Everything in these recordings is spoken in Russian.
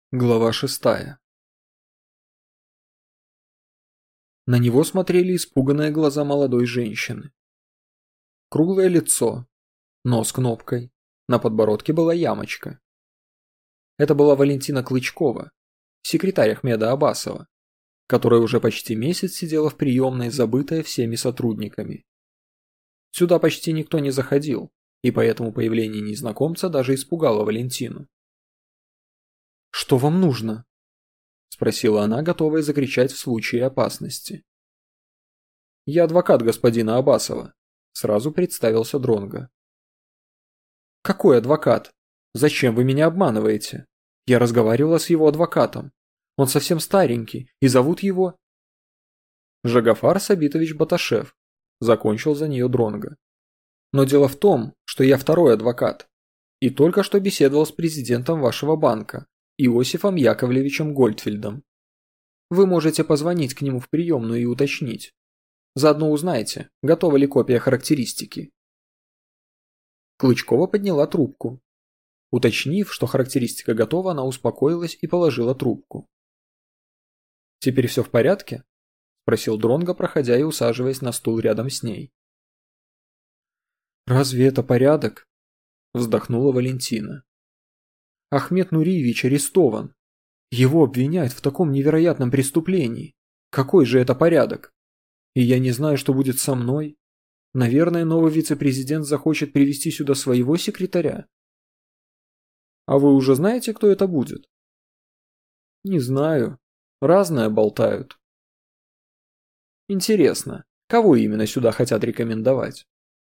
Глава 6. На него смотрели испуганные глаза молодой женщины. Круглое лицо, нос кнопкой, на подбородке была ямочка. Это была Валентина Клычкова, секретарь Ахмеда Абасова, которая уже почти месяц сидела в приемной, забытая всеми сотрудниками. Сюда почти никто не заходил, и поэтому появление незнакомца даже испугало Валентину. «Что вам нужно?» – спросила она, готовая закричать в случае опасности. «Я адвокат господина Абасова», – сразу представился Дронго. «Какой адвокат? Зачем вы меня обманываете? Я разговаривала с его адвокатом. Он совсем старенький, и зовут его...» «Жагафар Сабитович Баташев», – закончил за нее Дронго. «Но дело в том, что я второй адвокат, и только что беседовал с президентом вашего банка, Иосифом Яковлевичем Гольдфельдом. Вы можете позвонить к нему в приемную и уточнить. Заодно узнаете, готова ли копия характеристики». Клычкова подняла трубку. Уточнив, что характеристика готова, она успокоилась и положила трубку. «Теперь все в порядке?» – спросил Дронго, проходя и усаживаясь на стул рядом с ней. «Разве это порядок?» – вздохнула Валентина. «Ахмед Нуриевич арестован. Его обвиняют в таком невероятном преступлении. Какой же это порядок? И я не знаю, что будет со мной. Наверное, новый вице-президент захочет привести сюда своего секретаря». «А вы уже знаете, кто это будет?» «Не знаю. Разное болтают». «Интересно, кого именно сюда хотят рекомендовать?»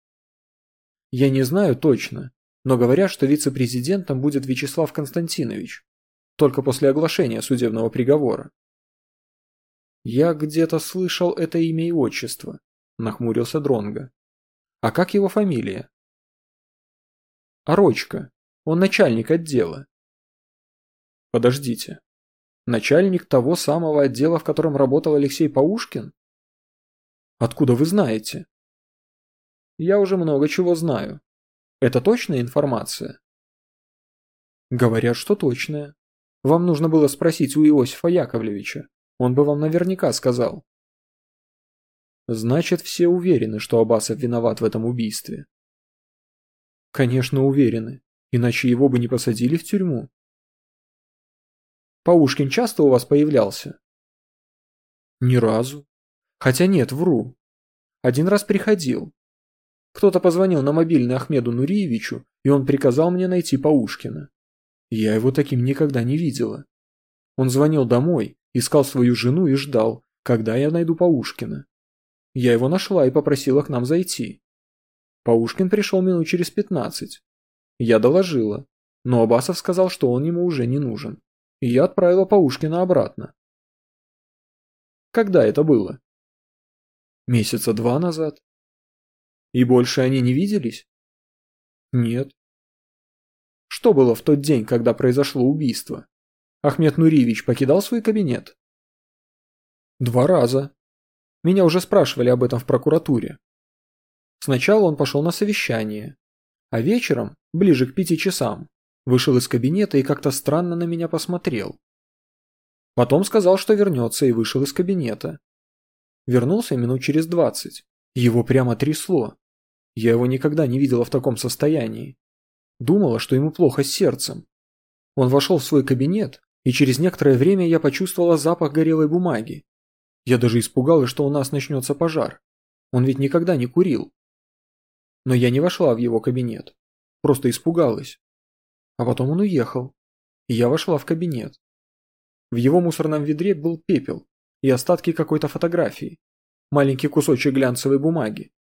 «Я не знаю точно, но говорят, что вице-президентом будет Вячеслав Константинович, только после оглашения судебного приговора». «Я где-то слышал это имя и отчество», – нахмурился Дронго. «А как его фамилия?» «Орочка. Он начальник отдела». «Подождите. Начальник того самого отдела, в котором работал Алексей Паушкин? Откуда вы знаете?» «Я уже много чего знаю. Это точная информация?» «Говорят, что точная. Вам нужно было спросить у Иосифа Яковлевича. Он бы вам наверняка сказал». «Значит, все уверены, что Абасов виноват в этом убийстве?» «Конечно, уверены. Иначе его бы не посадили в тюрьму». «Паушкин часто у вас появлялся?» «Ни разу. Хотя нет, вру. Один раз приходил. Кто-то позвонил на мобильный Ахмеду Нуриевичу, и он приказал мне найти Паушкина. Я его таким никогда не видела. Он звонил домой, искал свою жену и ждал, когда я найду Паушкина. Я его нашла и попросила к нам зайти. Паушкин пришел минут через 15. Я доложила, но Абасов сказал, что он ему уже не нужен, и я отправила Паушкина обратно». «Когда это было?» «Месяца 2 назад». «И больше они не виделись?» «Нет». «Что было в тот день, когда произошло убийство? Ахмед Нуриевич покидал свой кабинет?» «2 раза. Меня уже спрашивали об этом в прокуратуре. Сначала он пошел на совещание, а вечером, ближе к 5 часам, вышел из кабинета и как-то странно на меня посмотрел. Потом сказал, что вернется, и вышел из кабинета. Вернулся минут через 20. Его прямо трясло. Я его никогда не видела в таком состоянии. Думала, что ему плохо с сердцем. Он вошел в свой кабинет, и через некоторое время я почувствовала запах горелой бумаги. Я даже испугалась, что у нас начнется пожар. Он ведь никогда не курил. Но я не вошла в его кабинет. Просто испугалась. А потом он уехал, и я вошла в кабинет. В его мусорном ведре был пепел и остатки какой-то фотографии. Маленький кусочек глянцевой бумаги.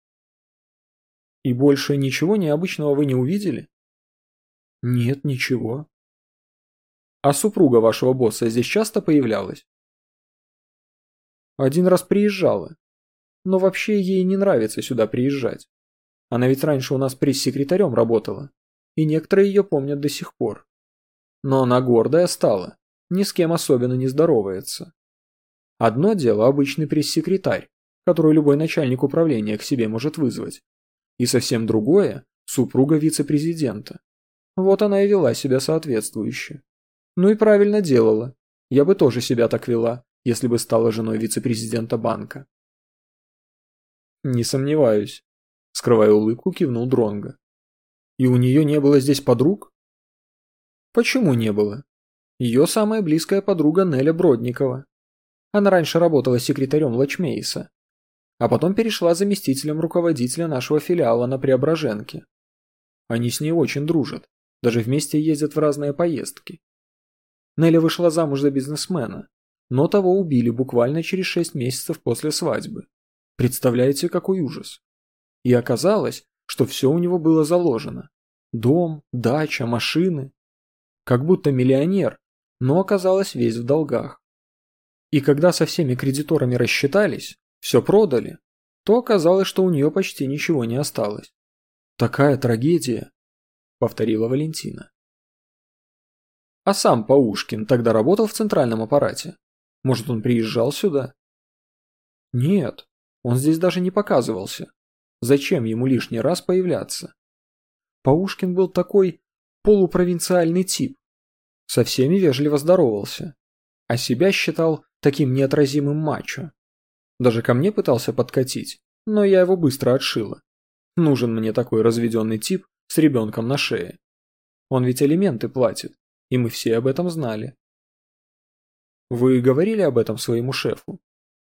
И больше ничего необычного вы не увидели?» «Нет, ничего». «А супруга вашего босса здесь часто появлялась?» «Один раз приезжала. Но вообще ей не нравится сюда приезжать. Она ведь раньше у нас пресс-секретарем работала, и некоторые ее помнят до сих пор. Но она гордая стала, ни с кем особенно не здоровается. Одно дело обычный пресс-секретарь, который любой начальник управления к себе может вызвать. И совсем другое – супруга вице-президента. Вот она и вела себя соответствующе. Ну и правильно делала. Я бы тоже себя так вела, если бы стала женой вице-президента банка. Не сомневаюсь. Скрывая улыбку, кивнул Дронго. И у нее не было здесь подруг? Почему не было? Ее самая близкая подруга Неля Бродникова. Она раньше работала секретарем Лачмейса, а потом перешла заместителем руководителя нашего филиала на Преображенке. Они с ней очень дружат, даже вместе ездят в разные поездки. Неля вышла замуж за бизнесмена, но того убили буквально через 6 месяцев после свадьбы. Представляете, какой ужас? И оказалось, что все у него было заложено. Дом, дача, машины. Как будто миллионер, но оказалось весь в долгах. И когда со всеми кредиторами рассчитались, все продали, то оказалось, что у нее почти ничего не осталось. Такая трагедия, повторила Валентина. А сам Паушкин тогда работал в центральном аппарате? Может, он приезжал сюда? Нет, он здесь даже не показывался. Зачем ему лишний раз появляться? Паушкин был такой полупровинциальный тип. Со всеми вежливо здоровался, а себя считал таким неотразимым мачо. Даже ко мне пытался подкатить, но я его быстро отшила. Нужен мне такой разведенный тип с ребенком на шее. Он ведь алименты платит, и мы все об этом знали. Вы говорили об этом своему шефу?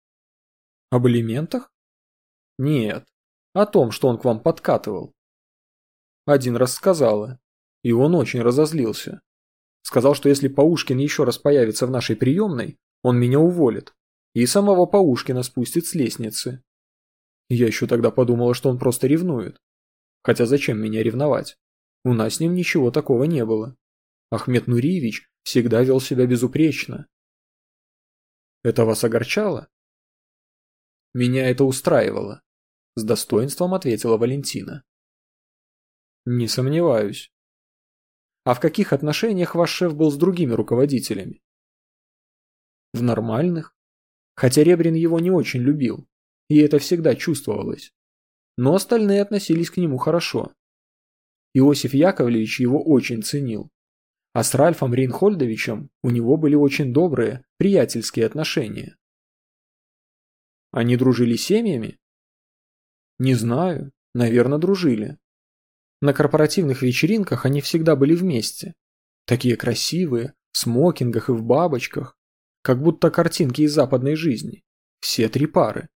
Об алиментах? Нет, о том, что он к вам подкатывал. Один раз сказала, и он очень разозлился. Сказал, что если Паушкин еще раз появится в нашей приемной, он меня уволит, и самого Паушкина спустит с лестницы. Я еще тогда подумала, что он просто ревнует. Хотя зачем меня ревновать? У нас с ним ничего такого не было. Ахмед Нуриевич всегда вел себя безупречно. Это вас огорчало? Меня это устраивало, с достоинством ответила Валентина. Не сомневаюсь. А в каких отношениях ваш шеф был с другими руководителями? В нормальных. Хотя Ребрин его не очень любил, и это всегда чувствовалось. Но остальные относились к нему хорошо. Иосиф Яковлевич его очень ценил. А с Ральфом Рейнхольдовичем у него были очень добрые, приятельские отношения. Они дружили семьями? Не знаю, наверное, дружили. На корпоративных вечеринках они всегда были вместе. Такие красивые, в смокингах и в бабочках. Как будто картинки из западной жизни. Все 3 пары.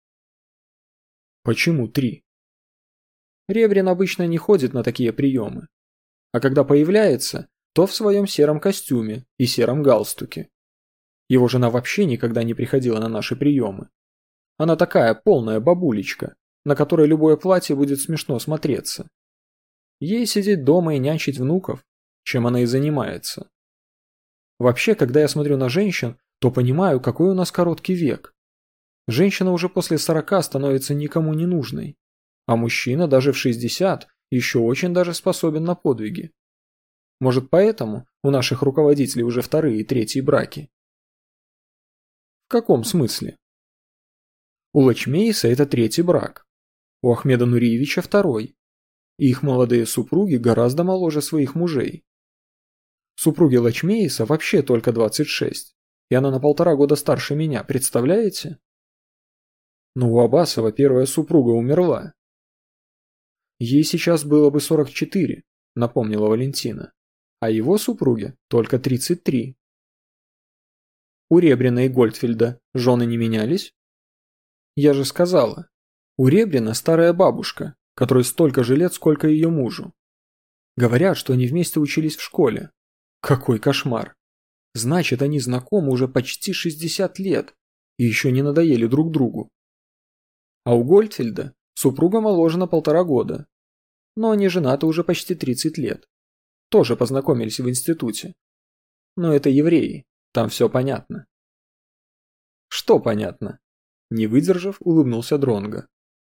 Почему 3? Ребрин обычно не ходит на такие приемы. А когда появляется, то в своем сером костюме и сером галстуке. Его жена вообще никогда не приходила на наши приемы. Она такая полная бабулечка, на которой любое платье будет смешно смотреться. Ей сидеть дома и нянчить внуков, чем она и занимается. Вообще, когда я смотрю на женщин, то понимаю, какой у нас короткий век. Женщина уже после 40 становится никому не нужной, а мужчина даже в 60 еще очень даже способен на подвиги. Может, поэтому у наших руководителей уже 2-е и 3-е браки? В каком смысле? У Лачмейса это 3-й брак, у Ахмеда Нуриевича 2-й. И их молодые супруги гораздо моложе своих мужей. Супруге Лачмейса вообще только 26, и она на 1,5 года старше меня, представляете? Но у Аббасова первая супруга умерла. Ей сейчас было бы 44, напомнила Валентина, а его супруге только 33. У Ребрина и Гольдфельда жены не менялись? Я же сказала, у Ребрина старая бабушка, которой столько же лет, сколько ее мужу. Говорят, что они вместе учились в школе. Какой кошмар. Значит, они знакомы уже почти 60 лет и еще не надоели друг другу. А у Гольдфельда супруга моложе на 1,5 года. Но они женаты уже почти 30 лет. Тоже познакомились в институте. Но это евреи, там все понятно. Что понятно? Не выдержав, улыбнулся Дронго.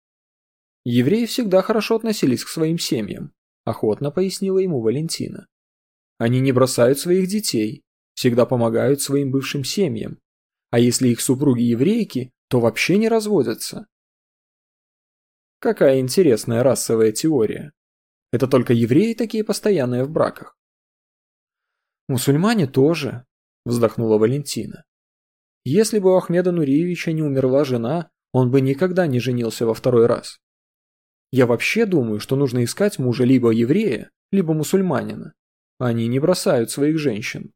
Евреи всегда хорошо относились к своим семьям, охотно пояснила ему Валентина. Они не бросают своих детей, всегда помогают своим бывшим семьям, а если их супруги еврейки, то вообще не разводятся. Какая интересная расовая теория. Это только евреи такие постоянные в браках? Мусульмане тоже, вздохнула Валентина. Если бы у Ахмеда Нуриевича не умерла жена, он бы никогда не женился во второй раз. Я вообще думаю, что нужно искать мужа либо еврея, либо мусульманина. Они не бросают своих женщин.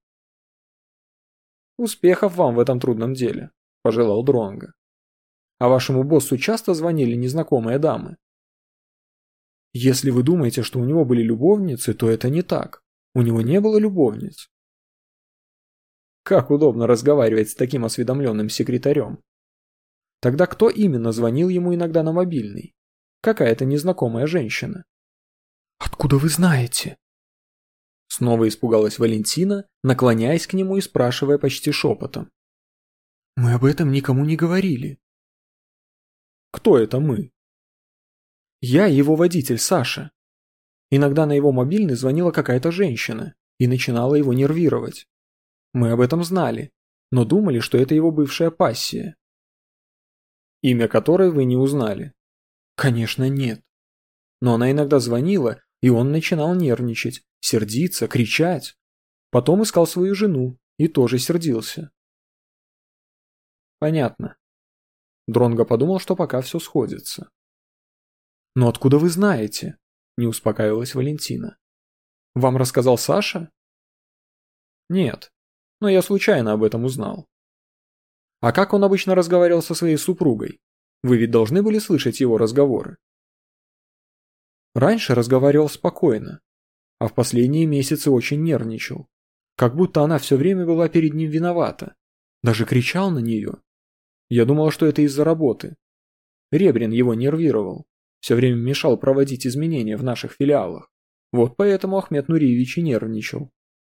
Успехов вам в этом трудном деле, пожелал Дронго. А вашему боссу часто звонили незнакомые дамы? Если вы думаете, что у него были любовницы, то это не так. У него не было любовниц. Как удобно разговаривать с таким осведомленным секретарем. Тогда кто именно звонил ему иногда на мобильный? Какая-то незнакомая женщина. Откуда вы знаете? Снова испугалась Валентина, наклоняясь к нему и спрашивая почти шепотом. Мы об этом никому не говорили. Кто это мы? Я его водитель, Саша. Иногда на его мобильный звонила какая-то женщина и начинала его нервировать. Мы об этом знали, но думали, что это его бывшая пассия. Имя которой вы не узнали? Конечно, нет. Но она иногда звонила, и он начинал нервничать, сердиться, кричать. Потом искал свою жену и тоже сердился. Понятно. Дронго подумал, что пока все сходится. «Но откуда вы знаете?» – не успокаивалась Валентина. «Вам рассказал Саша?» «Нет, но я случайно об этом узнал». «А как он обычно разговаривал со своей супругой? Вы ведь должны были слышать его разговоры?» «Раньше разговаривал спокойно, а в последние месяцы очень нервничал. Как будто она все время была перед ним виновата. Даже кричал на нее. Я думала, что это из-за работы. Ребрин его нервировал. Все время мешал проводить изменения в наших филиалах. Вот поэтому Ахмед Нуриевич и нервничал».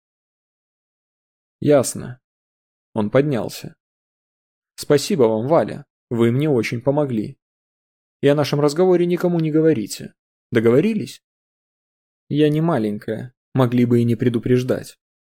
«Ясно». Он поднялся. «Спасибо вам, Валя. Вы мне очень помогли. И о нашем разговоре никому не говорите. Договорились?» «Я не маленькая. Могли бы и не предупреждать».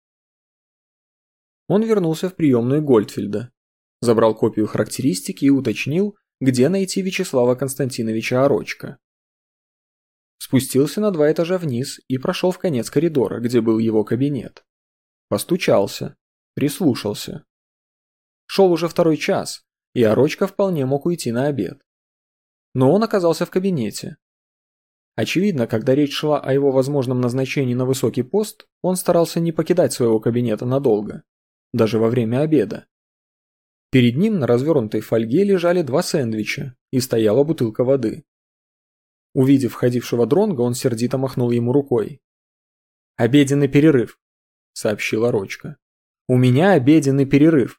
Он вернулся в приемную Гольдфельда, забрал копию характеристики и уточнил, где найти Вячеслава Константиновича Орочко. Спустился на 2 этажа вниз и прошел в конец коридора, где был его кабинет. Постучался, прислушался. Шел уже 2-й час, и Орочко вполне мог уйти на обед. Но он оказался в кабинете. Очевидно, когда речь шла о его возможном назначении на высокий пост, он старался не покидать своего кабинета надолго, даже во время обеда. Перед ним на развернутой фольге лежали 2 сэндвича и стояла бутылка воды. Увидев входившего Дронго, он сердито махнул ему рукой. «Обеденный перерыв», — сообщил Орочко. «У меня обеденный перерыв».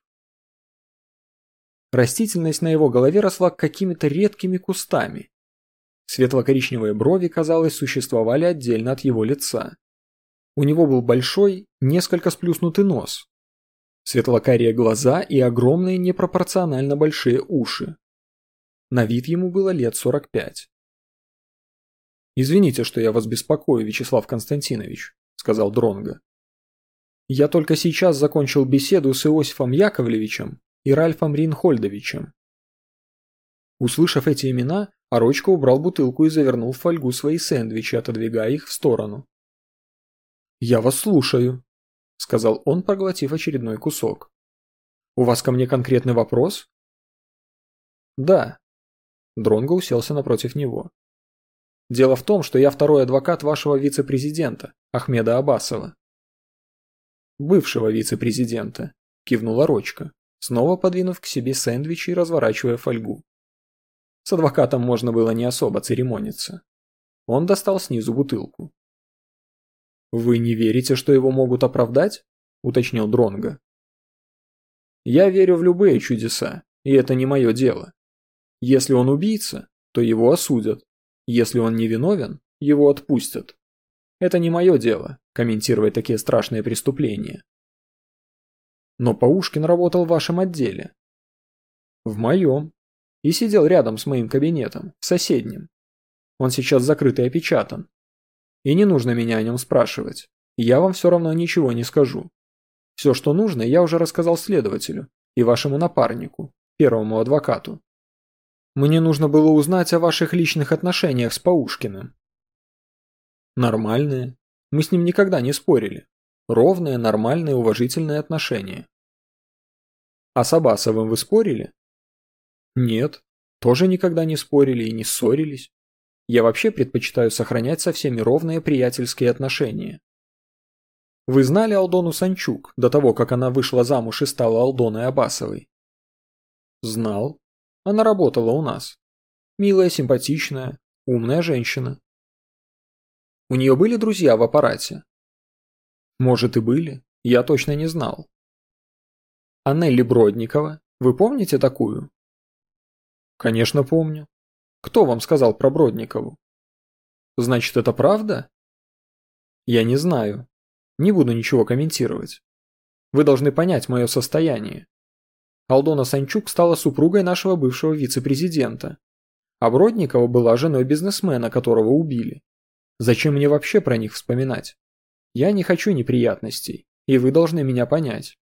Растительность на его голове росла какими-то редкими кустами. Светло-коричневые брови, казалось, существовали отдельно от его лица. У него был большой, несколько сплюснутый нос, светло-карие глаза и огромные непропорционально большие уши. На вид ему было лет 45. «Извините, что я вас беспокою, Вячеслав Константинович», — сказал Дронго. «Я только сейчас закончил беседу с Иосифом Яковлевичем и Ральфом Ринхольдовичем». Услышав эти имена, Орочко убрал бутылку и завернул в фольгу свои сэндвичи, отодвигая их в сторону. «Я вас слушаю», — сказал он, проглотив очередной кусок. «У вас ко мне конкретный вопрос?» «Да». Дронго уселся напротив него. «Дело в том, что я второй адвокат вашего вице-президента, Ахмеда Абасова». «Бывшего вице-президента», — кивнул Орочко, снова подвинув к себе сэндвичи и разворачивая фольгу. С адвокатом можно было не особо церемониться. Он достал снизу бутылку. «Вы не верите, что его могут оправдать?» – уточнил Дронго. «Я верю в любые чудеса, и это не мое дело. Если он убийца, то его осудят. Если он невиновен, его отпустят. Это не мое дело – комментировать такие страшные преступления». «Но Паушкин работал в вашем отделе». «В моем. И сидел рядом с моим кабинетом, в соседнем. Он сейчас закрыт и опечатан. И не нужно меня о нем спрашивать. Я вам все равно ничего не скажу. Все, что нужно, я уже рассказал следователю и вашему напарнику, первому адвокату. Мне нужно было узнать о ваших личных отношениях с Паушкиным». «Нормальные. Мы с ним никогда не спорили. Ровные, нормальные, уважительные отношения. А с Абасовым вы спорили? Нет, тоже никогда не спорили и не ссорились. Я вообще предпочитаю сохранять со всеми ровные приятельские отношения. Вы знали Алдону Санчук до того, как она вышла замуж и стала Алдоной Абасовой? Знал. Она работала у нас. Милая, симпатичная, умная женщина. У нее были друзья в аппарате? Может и были, я точно не знал. А Нелли Бродникова, вы помните такую? Конечно, помню. Кто вам сказал про Бродникову? Значит, это правда? Я не знаю. Не буду ничего комментировать. Вы должны понять мое состояние. Алдона Санчук стала супругой нашего бывшего вице-президента, а Бродникова была женой бизнесмена, которого убили. Зачем мне вообще про них вспоминать? Я не хочу неприятностей, и вы должны меня понять.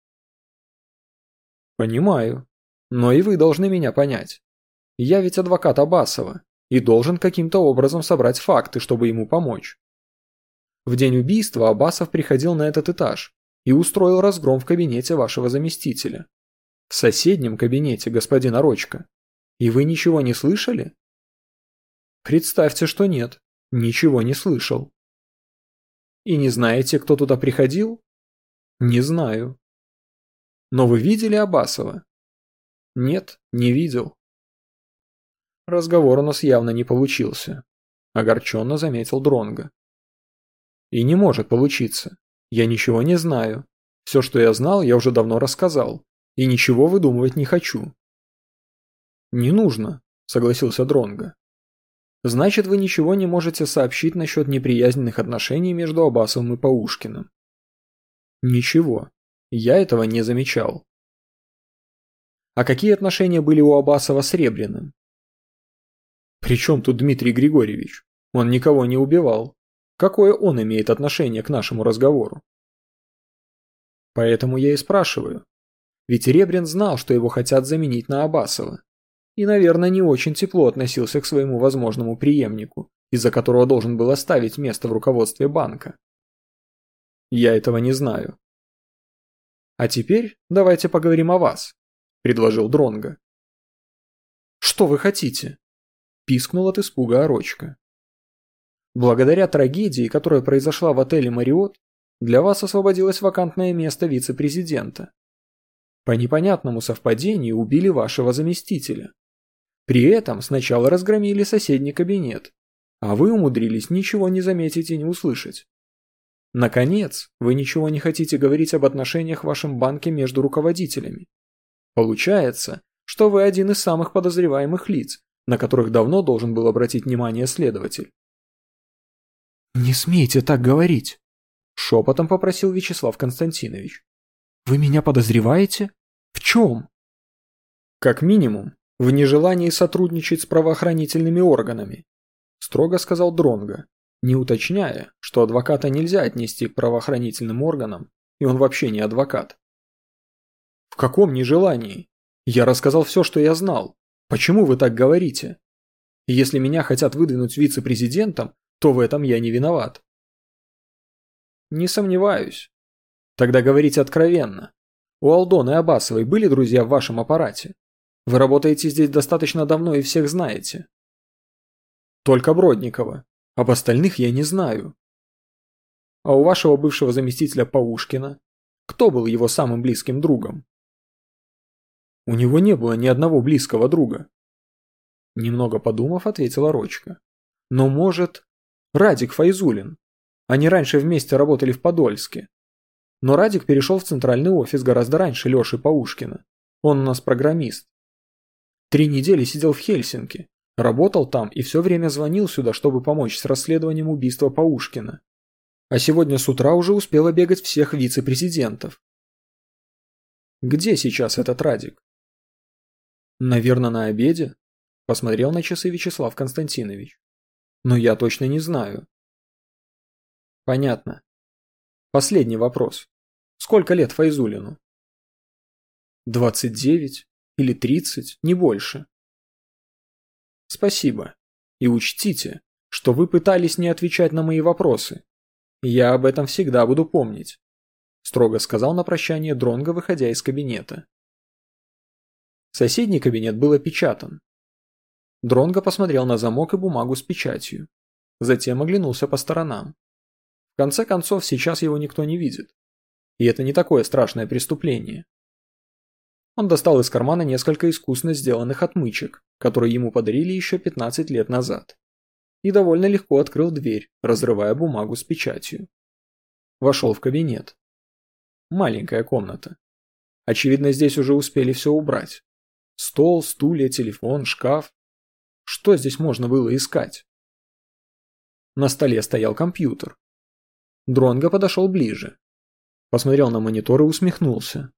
Понимаю, но и вы должны меня понять. Я ведь адвокат Абасова и должен каким-то образом собрать факты, чтобы ему помочь. В день убийства Абасов приходил на этот этаж и устроил разгром в кабинете вашего заместителя. В соседнем кабинете господина Рочка. И вы ничего не слышали? Представьте, что нет, ничего не слышал. И не знаете, кто туда приходил? Не знаю. Но вы видели Абасова? Нет, не видел. Разговор у нас явно не получился, огорченно заметил Дронго. И не может получиться. Я ничего не знаю. Все, что я знал, я уже давно рассказал. И ничего выдумывать не хочу. Не нужно, согласился Дронго. Значит, вы ничего не можете сообщить насчет неприязненных отношений между Абасовым и Паушкиным? Ничего. Я этого не замечал. А какие отношения были у Абасова с Ребриным? При чем тут Дмитрий Григорьевич? Он никого не убивал. Какое он имеет отношение к нашему разговору? Поэтому я и спрашиваю. Ведь Ребрин знал, что его хотят заменить на Абасова. И, наверное, не очень тепло относился к своему возможному преемнику, из-за которого должен был оставить место в руководстве банка. Я этого не знаю. А теперь давайте поговорим о вас, предложил Дронго. Что вы хотите? Пискнул от испуга Орочка. Благодаря трагедии, которая произошла в отеле «Мариот», для вас освободилось вакантное место вице-президента. По непонятному совпадению убили вашего заместителя. При этом сначала разгромили соседний кабинет, а вы умудрились ничего не заметить и не услышать. Наконец, вы ничего не хотите говорить об отношениях в вашем банке между руководителями. Получается, что вы один из самых подозреваемых лиц, на которых давно должен был обратить внимание следователь. «Не смейте так говорить», — шепотом попросил Вячеслав Константинович. «Вы меня подозреваете? В чем?» «Как минимум, в нежелании сотрудничать с правоохранительными органами», — строго сказал Дронго, не уточняя, что адвоката нельзя отнести к правоохранительным органам, и он вообще не адвокат. «В каком нежелании? Я рассказал все, что я знал. Почему вы так говорите? Если меня хотят выдвинуть вице-президентом, то в этом я не виноват». «Не сомневаюсь. Тогда говорите откровенно. У Алдоны Абасовой были друзья в вашем аппарате? Вы работаете здесь достаточно давно и всех знаете». «Только Бродникова. Об остальных я не знаю». «А у вашего бывшего заместителя Паушкина? Кто был его самым близким другом?» «У него не было ни одного близкого друга». Немного подумав, ответила Рочка. «Но может... Радик Файзулин. Они раньше вместе работали в Подольске. Но Радик перешел в центральный офис гораздо раньше Леши Паушкина. Он у нас программист. 3 недели сидел в Хельсинки, работал там и все время звонил сюда, чтобы помочь с расследованием убийства Паушкина. А сегодня с утра уже успел оббегать всех вице-президентов». «Где сейчас этот Радик?» «Наверное, на обеде», – посмотрел на часы Вячеслав Константинович. «Но я точно не знаю». «Понятно. Последний вопрос. Сколько лет Файзулину?» 29 или 30, не больше». «Спасибо. И учтите, что вы пытались не отвечать на мои вопросы. Я об этом всегда буду помнить. строго сказал на прощание Дронго, выходя из кабинета. Соседний кабинет был опечатан. Дронго посмотрел на замок и бумагу с печатью. Затем оглянулся по сторонам. В конце концов, сейчас его никто не видит. И это не такое страшное преступление. Он достал из кармана несколько искусно сделанных отмычек, которые ему подарили еще 15 лет назад. И довольно легко открыл дверь, разрывая бумагу с печатью. Вошел в кабинет. Маленькая комната. Очевидно, здесь уже успели все убрать. Стол, стулья, телефон, шкаф. Что здесь можно было искать? На столе стоял компьютер. Дронго подошел ближе. Посмотрел на монитор и усмехнулся.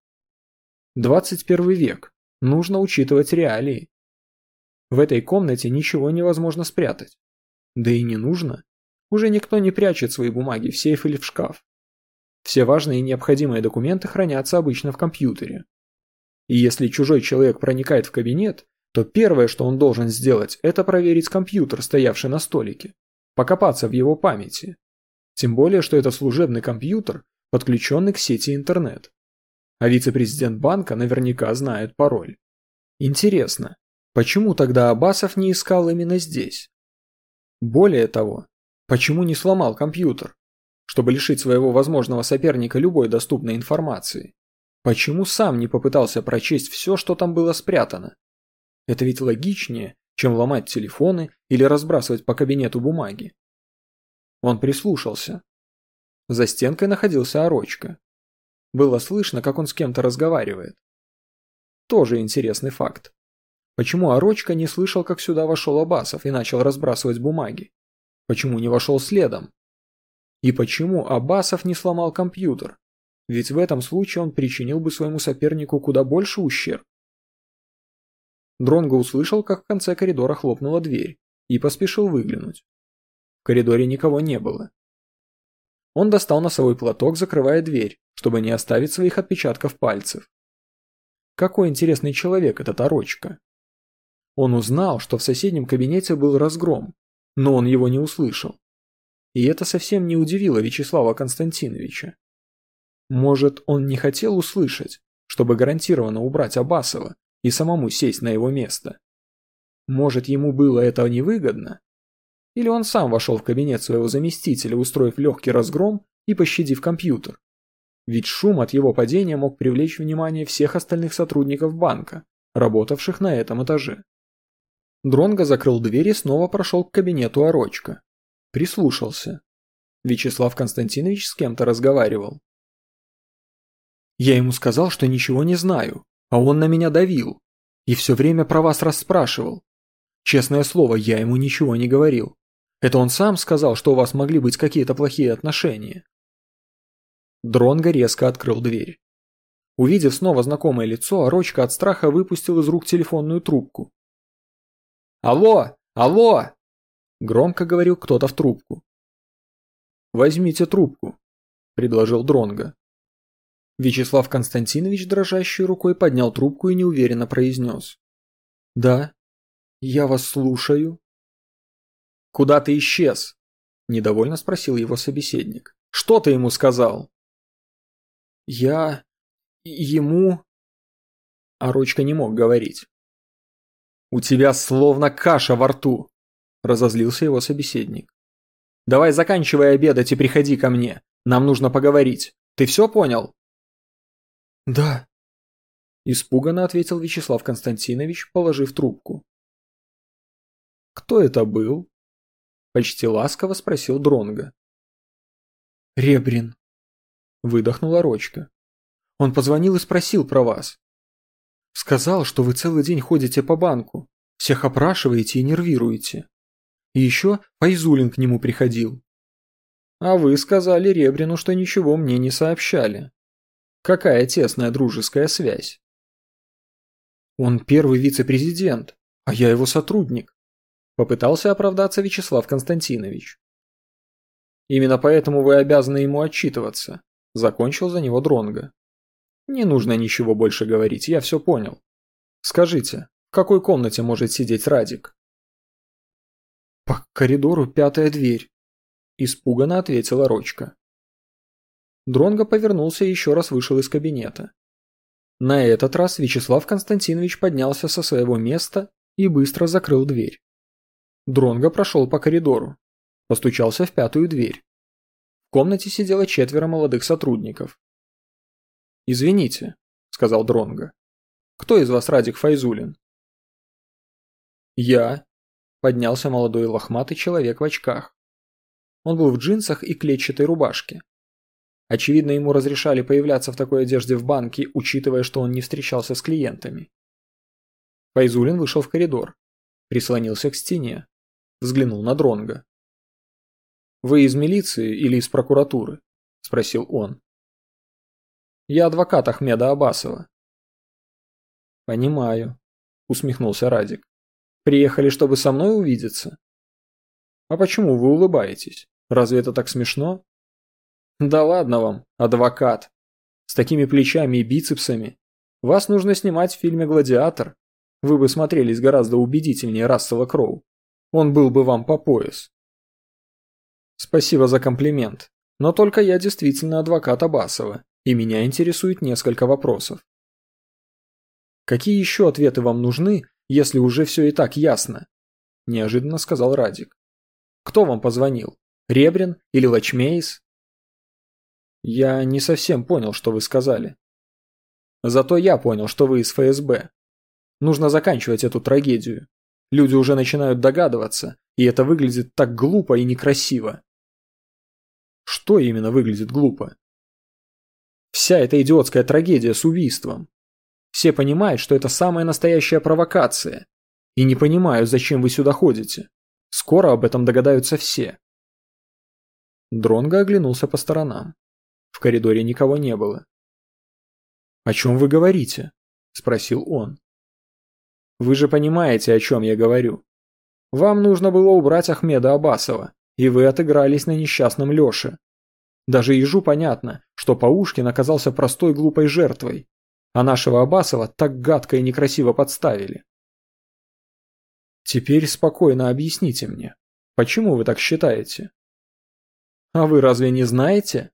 21 век. Нужно учитывать реалии. В этой комнате ничего невозможно спрятать. Да и не нужно. Уже никто не прячет свои бумаги в сейф или в шкаф. Все важные и необходимые документы хранятся обычно в компьютере. И если чужой человек проникает в кабинет, то первое, что он должен сделать, это проверить компьютер, стоявший на столике, покопаться в его памяти. Тем более, что это служебный компьютер, подключенный к сети интернет. А вице-президент банка наверняка знает пароль. Интересно, почему тогда Аббасов не искал именно здесь? Более того, почему не сломал компьютер, чтобы лишить своего возможного соперника любой доступной информации? Почему сам не попытался прочесть все, что там было спрятано? Это ведь логичнее, чем ломать телефоны или разбрасывать по кабинету бумаги. Он прислушался. За стенкой находился Орочка. Было слышно, как он с кем-то разговаривает. Тоже интересный факт. Почему Орочка не слышал, как сюда вошел Аббасов и начал разбрасывать бумаги? Почему не вошел следом? И почему Аббасов не сломал компьютер? Ведь в этом случае он причинил бы своему сопернику куда больше ущерб. Дронго услышал, как в конце коридора хлопнула дверь, и поспешил выглянуть. В коридоре никого не было. Он достал носовой платок, закрывая дверь, чтобы не оставить своих отпечатков пальцев. Какой интересный человек этот Орочка. Он узнал, что в соседнем кабинете был разгром, но он его не услышал. И это совсем не удивило Вячеслава Константиновича. Может, он не хотел услышать, чтобы гарантированно убрать Аббасова и самому сесть на его место? Может, ему было это невыгодно? Или он сам вошел в кабинет своего заместителя, устроив легкий разгром и пощадив компьютер? Ведь шум от его падения мог привлечь внимание всех остальных сотрудников банка, работавших на этом этаже. Дронго закрыл дверь и снова прошел к кабинету Орочка. Прислушался. Вячеслав Константинович с кем-то разговаривал. «Я ему сказал, что ничего не знаю, а он на меня давил. И все время про вас расспрашивал. Честное слово, я ему ничего не говорил. Это он сам сказал, что у вас могли быть какие-то плохие отношения». Дронго резко открыл дверь. Увидев снова знакомое лицо, Орочка от страха выпустил из рук телефонную трубку. «Алло! Алло!» – громко говорил кто-то в трубку. «Возьмите трубку», – предложил Дронго. Вячеслав Константинович дрожащей рукой поднял трубку и неуверенно произнес. «Да, я вас слушаю». «Куда ты исчез?» – недовольно спросил его собеседник. «Что ты ему сказал?» Ему...» Орочка не мог говорить. «У тебя словно каша во рту», – разозлился его собеседник. «Давай заканчивай обедать и приходи ко мне. Нам нужно поговорить. Ты все понял?» «Да», – испуганно ответил Вячеслав Константинович, положив трубку. «Кто это был?» – почти ласково спросил Дронго. «Ребрин», – выдохнула Орочка. «Он позвонил и спросил про вас. Сказал, что вы целый день ходите по банку, всех опрашиваете и нервируете. И еще Файзулин к нему приходил». «А вы сказали Ребрину, что ничего мне не сообщали. Какая тесная дружеская связь?» «Он первый вице-президент, а я его сотрудник», – попытался оправдаться Вячеслав Константинович. «Именно поэтому вы обязаны ему отчитываться», – закончил за него Дронго. «Не нужно ничего больше говорить, я все понял. Скажите, в какой комнате может сидеть Радик?» «По коридору 5-я дверь», – испуганно ответила Орочка. Дронго повернулся и еще раз вышел из кабинета. На этот раз Вячеслав Константинович поднялся со своего места и быстро закрыл дверь. Дронго прошел по коридору, постучался в 5-ю дверь. В комнате сидело 4 молодых сотрудников. «Извините», — сказал Дронго, — «кто из вас Радик Файзулин?» «Я», — поднялся молодой лохматый человек в очках. Он был в джинсах и клетчатой рубашке. Очевидно, ему разрешали появляться в такой одежде в банке, учитывая, что он не встречался с клиентами. Файзулин вышел в коридор, прислонился к стене, взглянул на Дронго. «Вы из милиции или из прокуратуры?» – спросил он. «Я адвокат Ахмеда Абасова». «Понимаю», – усмехнулся Радик. «Приехали, чтобы со мной увидеться?» «А почему вы улыбаетесь? Разве это так смешно?» «Да ладно вам, адвокат. С такими плечами и бицепсами. Вас нужно снимать в фильме «Гладиатор». Вы бы смотрелись гораздо убедительнее Рассела Кроу. Он был бы вам по пояс». «Спасибо за комплимент. Но только я действительно адвокат Абасова, и меня интересует несколько вопросов». «Какие еще ответы вам нужны, если уже все и так ясно?» – неожиданно сказал Радик. «Кто вам позвонил? Ребрин или Лачмейс?» «Я не совсем понял, что вы сказали». «Зато я понял, что вы из ФСБ. Нужно заканчивать эту трагедию. Люди уже начинают догадываться, и это выглядит так глупо и некрасиво». «Что именно выглядит глупо?» «Вся эта идиотская трагедия с убийством. Все понимают, что это самая настоящая провокация. И не понимаю, зачем вы сюда ходите. Скоро об этом догадаются все». Дронго оглянулся по сторонам. В коридоре никого не было. «О чем вы говорите?» – спросил он. «Вы же понимаете, о чем я говорю. Вам нужно было убрать Ахмеда Абасова, и вы отыгрались на несчастном Леше. Даже ежу понятно, что Паушкин оказался простой глупой жертвой, а нашего Абасова так гадко и некрасиво подставили. Теперь спокойно объясните мне, почему вы так считаете?» «А вы разве не знаете?»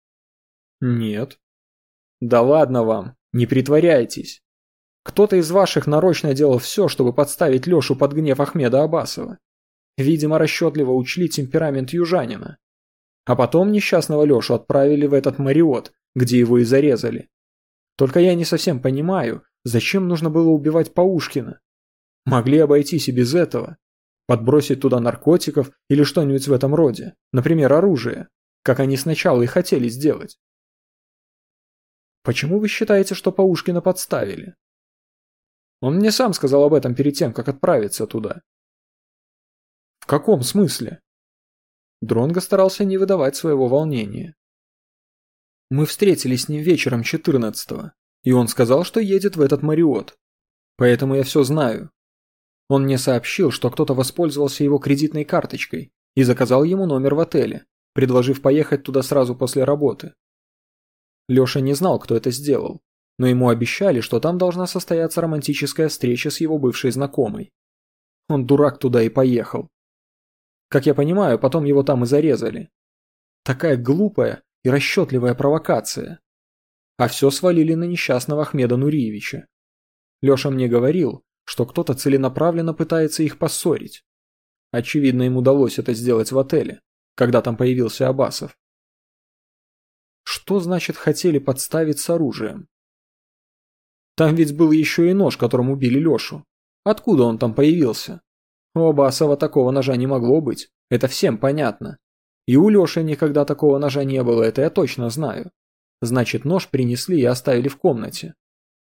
«Нет». «Да ладно вам, не притворяйтесь. Кто-то из ваших нарочно делал все, чтобы подставить Лешу под гнев Ахмеда Абасова. Видимо, расчетливо учли темперамент южанина. А потом несчастного Лешу отправили в этот Мариот, где его и зарезали. Только я не совсем понимаю, зачем нужно было убивать Паушкина. Могли обойтись и без этого. Подбросить туда наркотиков или что-нибудь в этом роде, например, оружие, как они сначала и хотели сделать». «Почему вы считаете, что Паушкина подставили?» «Он мне сам сказал об этом перед тем, как отправиться туда». «В каком смысле?» Дронго старался не выдавать своего волнения. «Мы встретились с ним вечером 14-го, и он сказал, что едет в этот Мариот. Поэтому я все знаю. Он мне сообщил, что кто-то воспользовался его кредитной карточкой и заказал ему номер в отеле, предложив поехать туда сразу после работы. Леша не знал, кто это сделал, но ему обещали, что там должна состояться романтическая встреча с его бывшей знакомой. Он, дурак, туда и поехал. Как я понимаю, потом его там и зарезали. Такая глупая и расчетливая провокация. А все свалили на несчастного Ахмеда Нуриевича. Леша мне говорил, что кто-то целенаправленно пытается их поссорить. Очевидно, им удалось это сделать в отеле, когда там появился Абасов. Что значит хотели подставить с оружием? Там ведь был еще и нож, которым убили Лешу. Откуда он там появился? У Абасова такого ножа не могло быть, это всем понятно. И у Леши никогда такого ножа не было, это я точно знаю. Значит, нож принесли и оставили в комнате.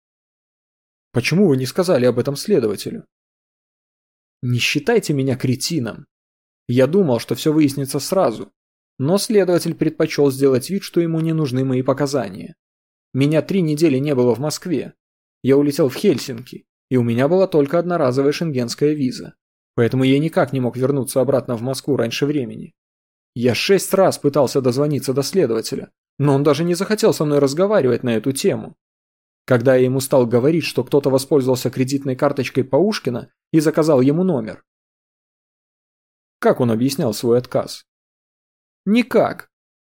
Почему вы не сказали об этом следователю? Не считайте меня кретином. Я думал, что все выяснится сразу. Но следователь предпочел сделать вид, что ему не нужны мои показания. Меня 3 недели не было в Москве. Я улетел в Хельсинки, и у меня была только одноразовая шенгенская виза. Поэтому я никак не мог вернуться обратно в Москву раньше времени. Я 6 раз пытался дозвониться до следователя, но он даже не захотел со мной разговаривать на эту тему. Когда я ему стал говорить, что кто-то воспользовался кредитной карточкой Паушкина и заказал ему номер. Как он объяснял свой отказ? Никак.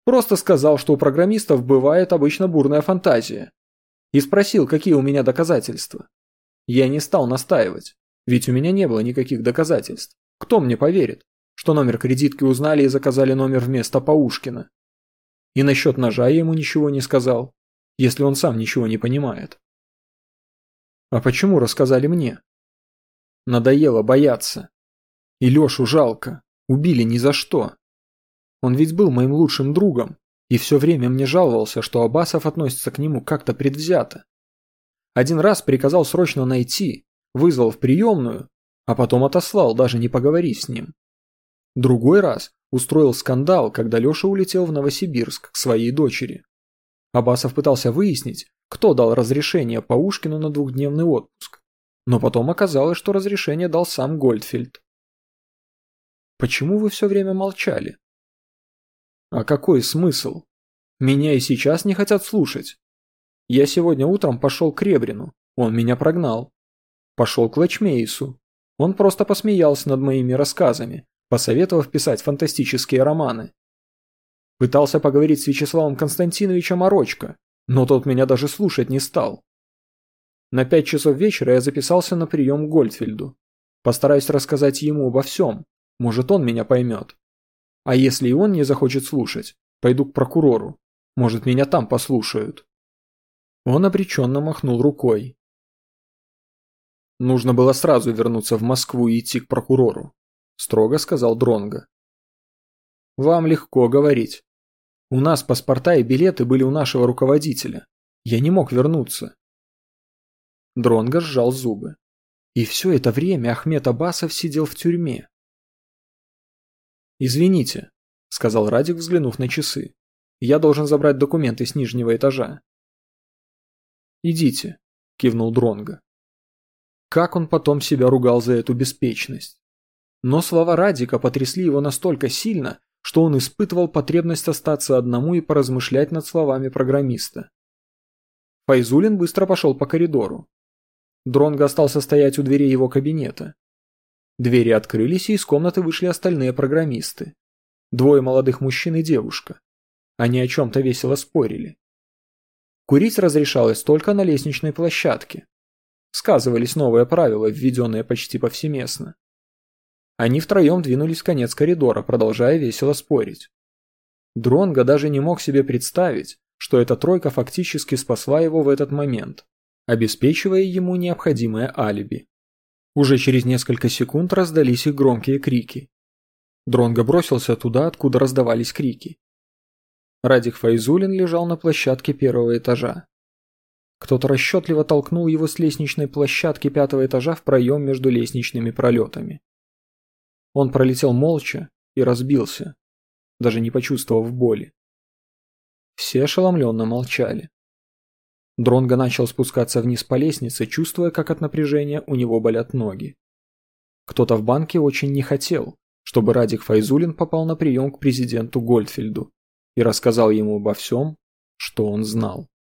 Просто сказал, что у программистов бывает обычно бурная фантазия. И спросил, какие у меня доказательства. Я не стал настаивать, ведь у меня не было никаких доказательств. Кто мне поверит, что номер кредитки узнали и заказали номер вместо Паушкина? И насчет ножа я ему ничего не сказал, если он сам ничего не понимает. А почему рассказали мне? Надоело бояться. И Лешу жалко, убили ни за что. Он ведь был моим лучшим другом, и все время мне жаловался, что Абасов относится к нему как-то предвзято. Один раз приказал срочно найти, вызвал в приемную, а потом отослал, даже не поговорив с ним. Другой раз устроил скандал, когда Леша улетел в Новосибирск к своей дочери. Абасов пытался выяснить, кто дал разрешение Паушкину на 2-дневный отпуск, но потом оказалось, что разрешение дал сам Гольдфельд. Почему вы все время молчали? А какой смысл? Меня и сейчас не хотят слушать. Я сегодня утром пошел к Ребрину, он меня прогнал. Пошел к Лэчмейсу, он просто посмеялся над моими рассказами, посоветовав писать фантастические романы. Пытался поговорить с Вячеславом Константиновичем Орочко, но тот меня даже слушать не стал. На 5 часов вечера я записался на прием к Гольдфельду. Постараюсь рассказать ему обо всем, может он меня поймет. А если и он не захочет слушать, пойду к прокурору, может меня там послушают. Он обреченно махнул рукой. Нужно было сразу вернуться в Москву и идти к прокурору, строго сказал Дронго. Вам легко говорить. У нас паспорта и билеты были у нашего руководителя. Я не мог вернуться. Дронго сжал зубы. И все это время Ахмед Абасов сидел в тюрьме. «Извините», — сказал Радик, взглянув на часы. «Я должен забрать документы с нижнего этажа». «Идите», — кивнул Дронго. Как он потом себя ругал за эту беспечность. Но слова Радика потрясли его настолько сильно, что он испытывал потребность остаться одному и поразмышлять над словами программиста. Файзулин быстро пошел по коридору. Дронго остался стоять у дверей его кабинета. Двери открылись, и из комнаты вышли остальные программисты. 2 молодых мужчин и девушка. Они о чем-то весело спорили. Курить разрешалось только на лестничной площадке. Сказывались новые правила, введенные почти повсеместно. Они втроем двинулись в конец коридора, продолжая весело спорить. Дронго даже не мог себе представить, что эта тройка фактически спасла его в этот момент, обеспечивая ему необходимое алиби. Уже через несколько секунд раздались их громкие крики. Дронго бросился туда, откуда раздавались крики. Радик Файзулин лежал на площадке 1-го этажа. Кто-то расчетливо толкнул его с лестничной площадки 5-го этажа в проем между лестничными пролетами. Он пролетел молча и разбился, даже не почувствовав боли. Все ошеломленно молчали. Дронго начал спускаться вниз по лестнице, чувствуя, как от напряжения у него болят ноги. Кто-то в банке очень не хотел, чтобы Радик Файзулин попал на прием к президенту Гольдфельду и рассказал ему обо всем, что он знал.